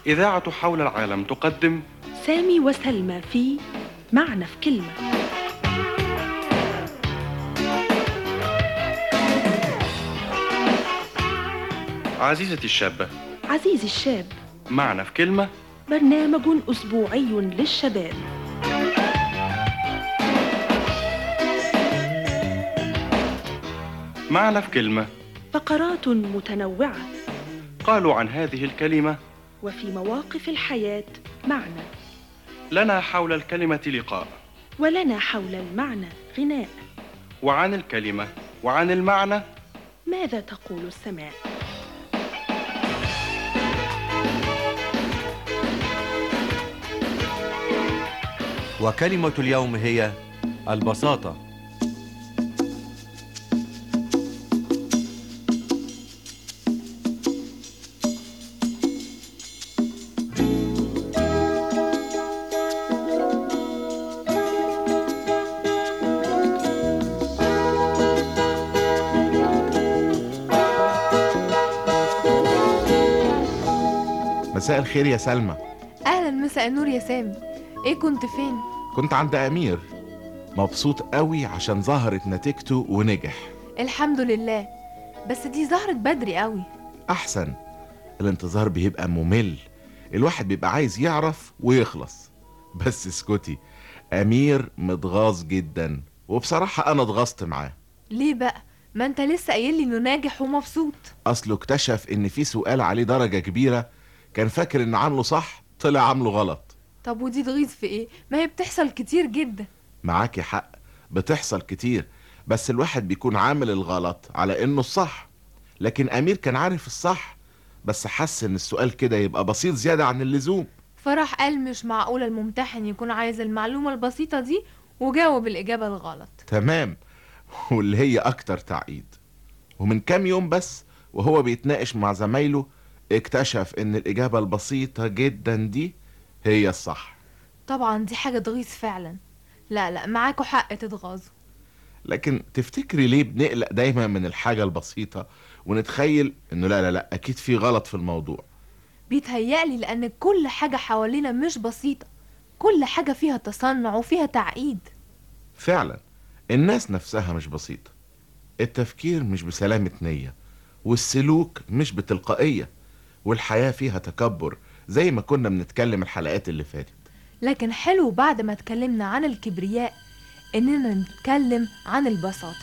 إذاعة حول العالم تقدم سامي وسلمى في معنى في كلمة. عزيزتي الشابة، عزيزي الشاب، معنى في كلمة، برنامج أسبوعي للشباب. معنى في كلمة، فقرات متنوعة، قالوا عن هذه الكلمة وفي مواقف الحياة معنى، لنا حول الكلمة لقاء، ولنا حول المعنى غناء، وعن الكلمة وعن المعنى ماذا تقول السماء؟ وكلمة اليوم هي البساطة. مساء الخير يا سلمى. اهلا، مساء النور يا سامي. ايه كنت فين؟ كنت عند أمير، مبسوط قوي عشان ظهرت نتيجته ونجح. الحمد لله، بس دي ظهرت بدري قوي. أحسن، الانتظار بيبقى ممل، الواحد بيبقى عايز يعرف ويخلص. بس اسكتي، أمير متغاظ جدا، وبصراحة أنا اتغاظت معاه. ليه بقى؟ ما انت لسه قايل لي انه ناجح ومبسوط. أصله اكتشف إن في سؤال عليه درجة كبيرة، كان فاكر إنه عامله صح، طلع عامله غلط. طب ودي تغيظ في ايه؟ ما هي بتحصل كتير جدا. معاكي حق، بتحصل كتير، بس الواحد بيكون عامل الغلط على إنه الصح. لكن أمير كان عارف الصح، بس حس إن السؤال كده يبقى بسيط زيادة عن اللزوم. فراح قال مش معقولة الممتحن يكون عايز المعلومة البسيطة دي وجاوب الإجابة الغلط. تمام، واللي هي أكتر تعقيد. ومن كام يوم بس وهو بيتناقش مع زمايله، اكتشف إن الإجابة البسيطة جدا دي هي الصح. طبعا دي حاجة تغيظ فعلا. لا معاكوا حق تتغاظوا. لكن تفتكري ليه بنقلق دايما من الحاجة البسيطة ونتخيل إنه لا أكيد في غلط في الموضوع؟ بيتهيألي لأن كل حاجة حوالينا مش بسيطة، كل حاجة فيها تصنع وفيها تعقيد. فعلا، الناس نفسها مش بسيطة، التفكير مش بسلامة نية، والسلوك مش بتلقائية، والحياة فيها تكبر زي ما كنا بنتكلم الحلقات اللي فاتت. لكن حلو بعد ما اتكلمنا عن الكبرياء إننا نتكلم عن البساطة.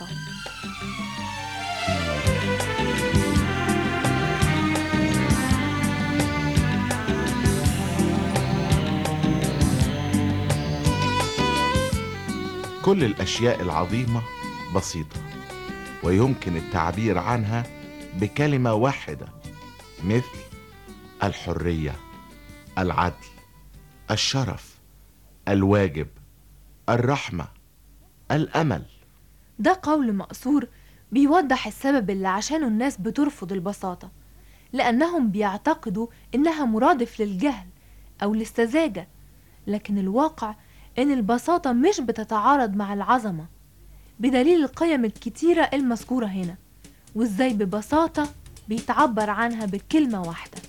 كل الأشياء العظيمة بسيطة، ويمكن التعبير عنها بكلمة واحدة، مثل الحرية، العدل، الشرف، الواجب، الرحمة، الأمل. ده قول مقصور بيوضح السبب اللي عشانه الناس بترفض البساطة، لأنهم بيعتقدوا إنها مرادف للجهل أو للسذاجة. لكن الواقع إن البساطة مش بتتعارض مع العظمة، بدليل القيم الكتيرة المذكورة هنا، وإزاي ببساطة بيتعبر عنها بكلمة واحدة.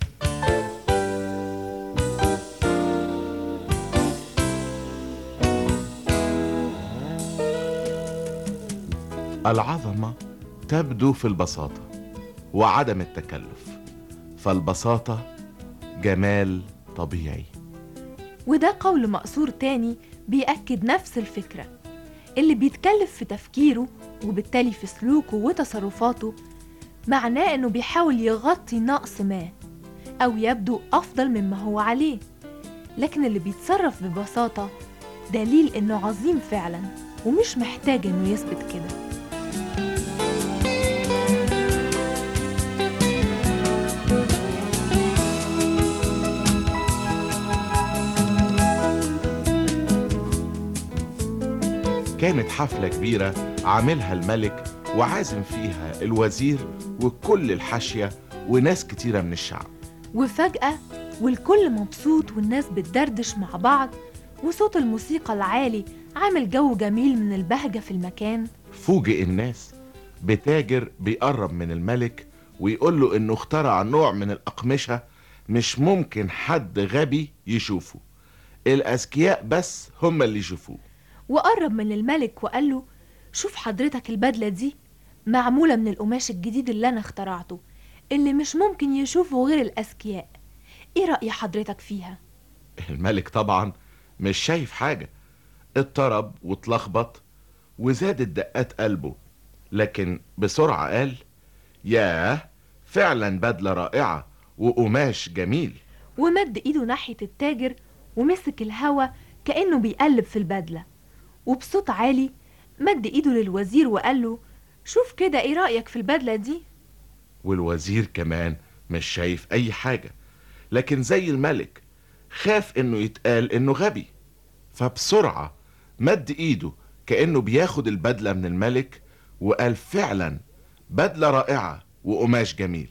العظمة تبدو في البساطة وعدم التكلف، فالبساطة جمال طبيعي. وده قول مقصور تاني بيأكد نفس الفكرة. اللي بيتكلف في تفكيره وبالتالي في سلوكه وتصرفاته معناه انه بيحاول يغطي نقص ما او يبدو افضل مما هو عليه. لكن اللي بيتصرف ببساطة دليل انه عظيم فعلا ومش محتاج انه يثبت كده. كانت حفلة كبيرة عاملها الملك وعازم فيها الوزير وكل الحاشية وناس كتيرة من الشعب. وفجأة والكل مبسوط والناس بتدردش مع بعض، وصوت الموسيقى العالي عامل جو جميل من البهجة في المكان. فوجئ الناس بتاجر بيقرب من الملك ويقول له انه اخترع نوع من الأقمشة مش ممكن حد غبي يشوفه، الأذكياء بس هم اللي يشوفوه. وقرب من الملك وقال له: شوف حضرتك البدلة دي معمولة من القماش الجديد اللي أنا اخترعته، اللي مش ممكن يشوفه غير الأذكياء. إيه رأي حضرتك فيها؟ الملك طبعا مش شايف حاجة، اضطرب واتلخبط وزادت دقات قلبه، لكن بسرعة قال: ياه، فعلا بدلة رائعة وقماش جميل. ومد إيده ناحية التاجر ومسك الهوا كأنه بيقلب في البدلة، وبصوت عالي مد إيده للوزير وقال له: شوف كده، إيه رأيك في البدلة دي؟ والوزير كمان مش شايف أي حاجة، لكن زي الملك خاف إنه يتقال إنه غبي، فبسرعة مد إيده كأنه بياخد البدلة من الملك وقال: فعلا بدلة رائعة وقماش جميل.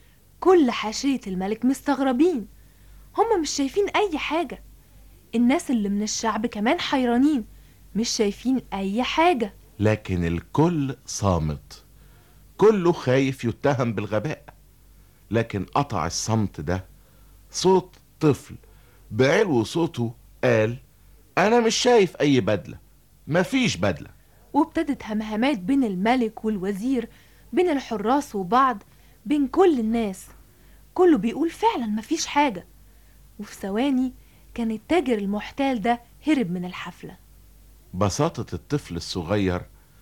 كل حاشية الملك مستغربين، هم مش شايفين أي حاجة. الناس اللي من الشعب كمان حيرانين، مش شايفين أي حاجة. لكن الكل صامت، كله خايف يتهم بالغباء. لكن قطع الصمت ده صوت طفل بعلو صوته قال: أنا مش شايف أي بدلة، مفيش بدلة. وابتدت همهمات بين الملك والوزير، بين الحراس وبعض، بين كل الناس. كله بيقول فعلا مفيش حاجة. وفي ثواني كان التاجر المحتال ده هرب من الحفلة. بساطة الطفل الصغير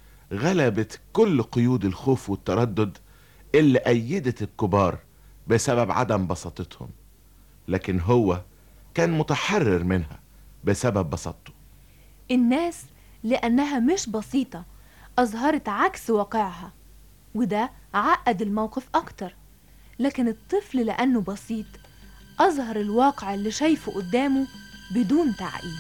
غلبت كل قيود الخوف والتردد اللي أيدت الكبار بسبب عدم بساطتهم، لكن هو كان متحرر منها بسبب بساطته. الناس لأنها مش بسيطة أظهرت عكس واقعها، وده عقد الموقف أكتر. لكن الطفل لأنه بسيط أظهر الواقع اللي شايفه قدامه بدون تعقيد.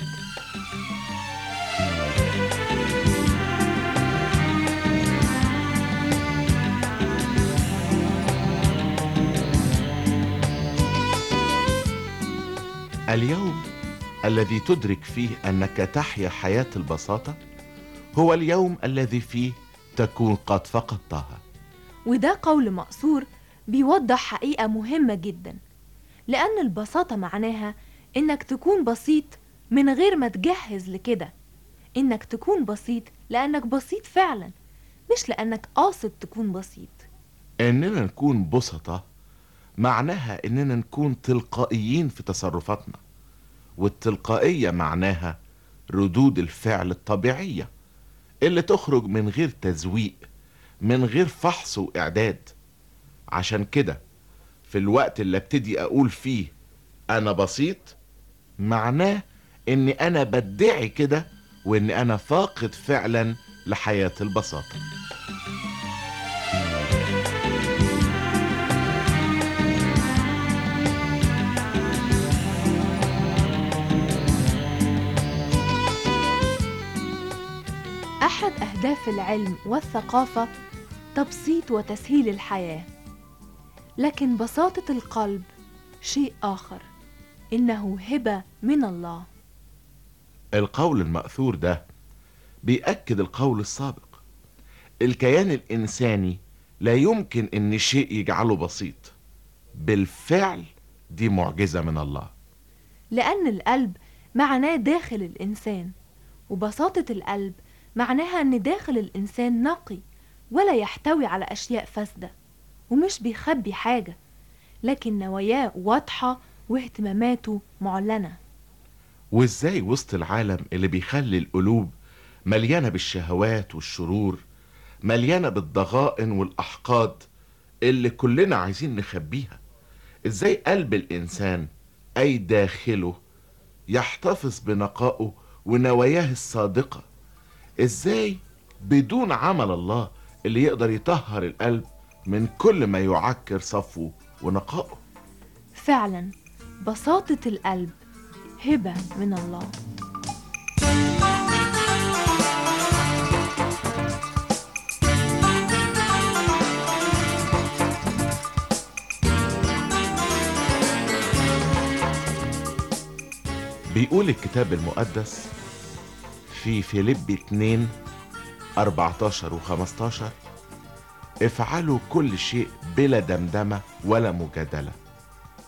اليوم الذي تدرك فيه أنك تحيا حياة البساطة هو اليوم الذي فيه تكون قد فقدتها. وده قول مقصور بيوضح حقيقة مهمة جدا، لأن البساطة معناها إنك تكون بسيط من غير ما تجهز لكده، إنك تكون بسيط لأنك بسيط فعلا، مش لأنك قاصد تكون بسيط. إننا نكون بسطة معناها إننا نكون تلقائيين في تصرفاتنا، والتلقائية معناها ردود الفعل الطبيعية اللي تخرج من غير تزويق، من غير فحص وإعداد. عشان كده في الوقت اللي ابتدي أقول فيه أنا بسيط، معناه إني أنا بدعي كده وإني أنا فاقد فعلا لحياة البساطة. أحد أهداف العلم والثقافة تبسيط وتسهيل الحياة، لكن بساطة القلب شيء آخر، إنه هبة من الله. القول المأثور ده بيأكد القول السابق. الكيان الإنساني لا يمكن إن شيء يجعله بسيط، بالفعل دي معجزة من الله. لأن القلب معناه داخل الإنسان، وبساطة القلب معناها أن داخل الإنسان نقي ولا يحتوي على أشياء فاسدة، ومش بيخبي حاجة، لكن نواياه واضحة واهتماماته معلنة. وإزاي وسط العالم اللي بيخلي القلوب مليانة بالشهوات والشرور، مليانة بالضغائن والأحقاد اللي كلنا عايزين نخبيها، إزاي قلب الإنسان أي داخله يحتفظ بنقائه ونواياه الصادقة؟ إزاي بدون عمل الله اللي يقدر يطهر القلب من كل ما يعكر صفوه ونقائه؟ فعلا بساطة القلب هبة من الله. بيقول الكتاب المقدس في فيليبي 2 14 و15: افعلوا كل شيء بلا دمدمة ولا مجادلة،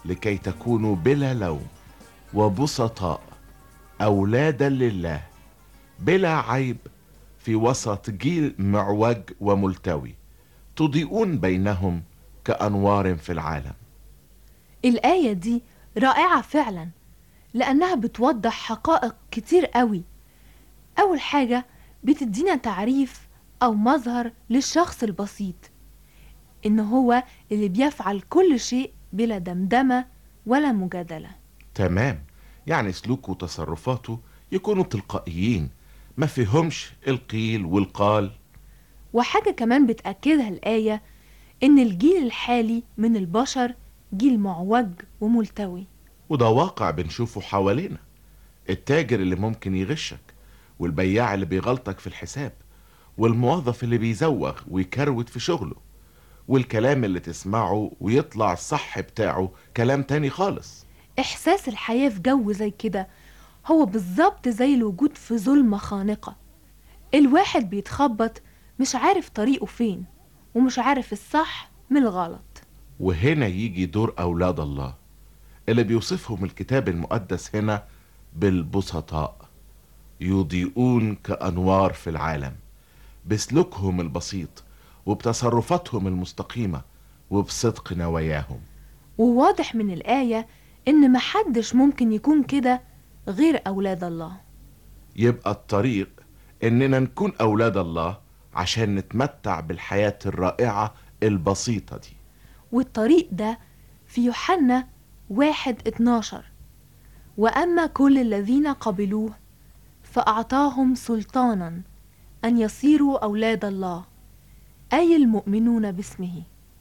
لكي تكونوا بلا لوم وبسطاء أولادا لله بلا عيب في وسط جيل معوج وملتوي تضيئون بينهم كأنوار في العالم. الآية دي رائعة فعلا، لأنها بتوضح حقائق كتير قوي. أول حاجة بتدينا تعريف أو مظهر للشخص البسيط، إن هو اللي بيفعل كل شيء بلا دمدمة ولا مجادلة. تمام، يعني سلوكه وتصرفاته يكونوا تلقائيين، ما فيهمش القيل والقال. وحاجة كمان بتأكدها الآية، إن الجيل الحالي من البشر جيل معوج وملتوي. وده واقع بنشوفه حوالينا، التاجر اللي ممكن يغشك، والبياع اللي بيغلطك في الحساب، والموظف اللي بيزوغ ويكروت في شغله، والكلام اللي تسمعه ويطلع الصح بتاعه كلام تاني خالص. إحساس الحياة في جو زي كده هو بالظبط زي الوجود في ظلمة خانقة. الواحد بيتخبط مش عارف طريقه فين، ومش عارف الصح من الغلط. وهنا يجي دور أولاد الله اللي بيوصفهم الكتاب المقدس هنا بالبسطاء، يضيئون كأنوار في العالم بسلوكهم البسيط وبتصرفاتهم المستقيمة وبصدق نواياهم. وواضح من الآية إن محدش ممكن يكون كده غير أولاد الله. يبقى الطريق إننا نكون أولاد الله عشان نتمتع بالحياة الرائعة البسيطة دي. والطريق ده في يوحنا 1:12: وأما كل الذين قبلوه فأعطاهم سلطانا أن يصيروا أولاد الله، أي المؤمنون باسمه.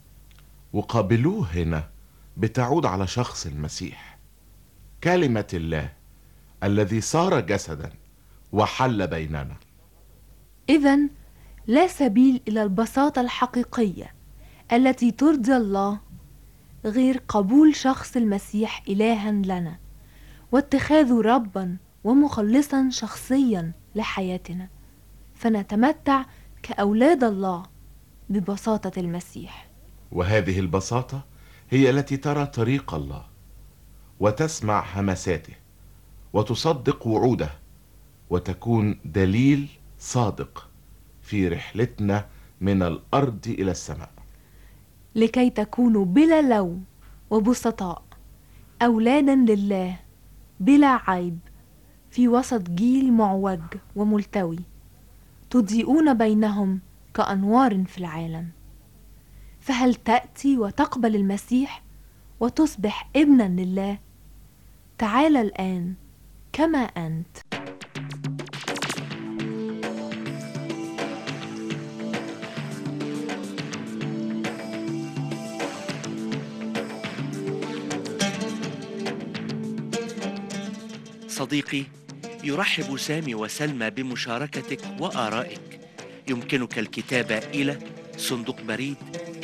وقابلوه هنا بتعود على شخص المسيح، كلمة الله الذي صار جسدا وحل بيننا. إذن لا سبيل إلى البساطة الحقيقية التي ترضي الله غير قبول شخص المسيح إلها لنا، واتخاذه ربا ومخلصا شخصيا لحياتنا، فنتمتع كأولاد الله ببساطة المسيح. وهذه البساطة هي التي ترى طريق الله وتسمع همساته وتصدق وعوده، وتكون دليل صادق في رحلتنا من الأرض إلى السماء، لكي تكونوا بلا لوم وبسطاء أولادا لله بلا عيب في وسط جيل معوج وملتوي تضيئون بينهم كأنوار في العالم. فهل تأتي وتقبل المسيح وتصبح ابنا لله؟ تعال الآن كما أنت. صديقي، يرحب سامي وسلمى بمشاركتك وآرائك. يمكنك الكتابة إلى صندوق بريد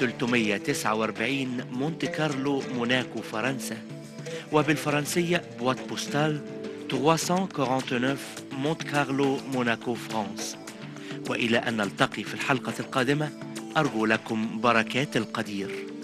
349 مونte كارلو موناكو فرنسا، وبالفرنسية بوات بوستال 349 مونte كارلو موناكو فرانس. وإلى أن نلتقي في الحلقة القادمة، أرجو لكم بركات القدير.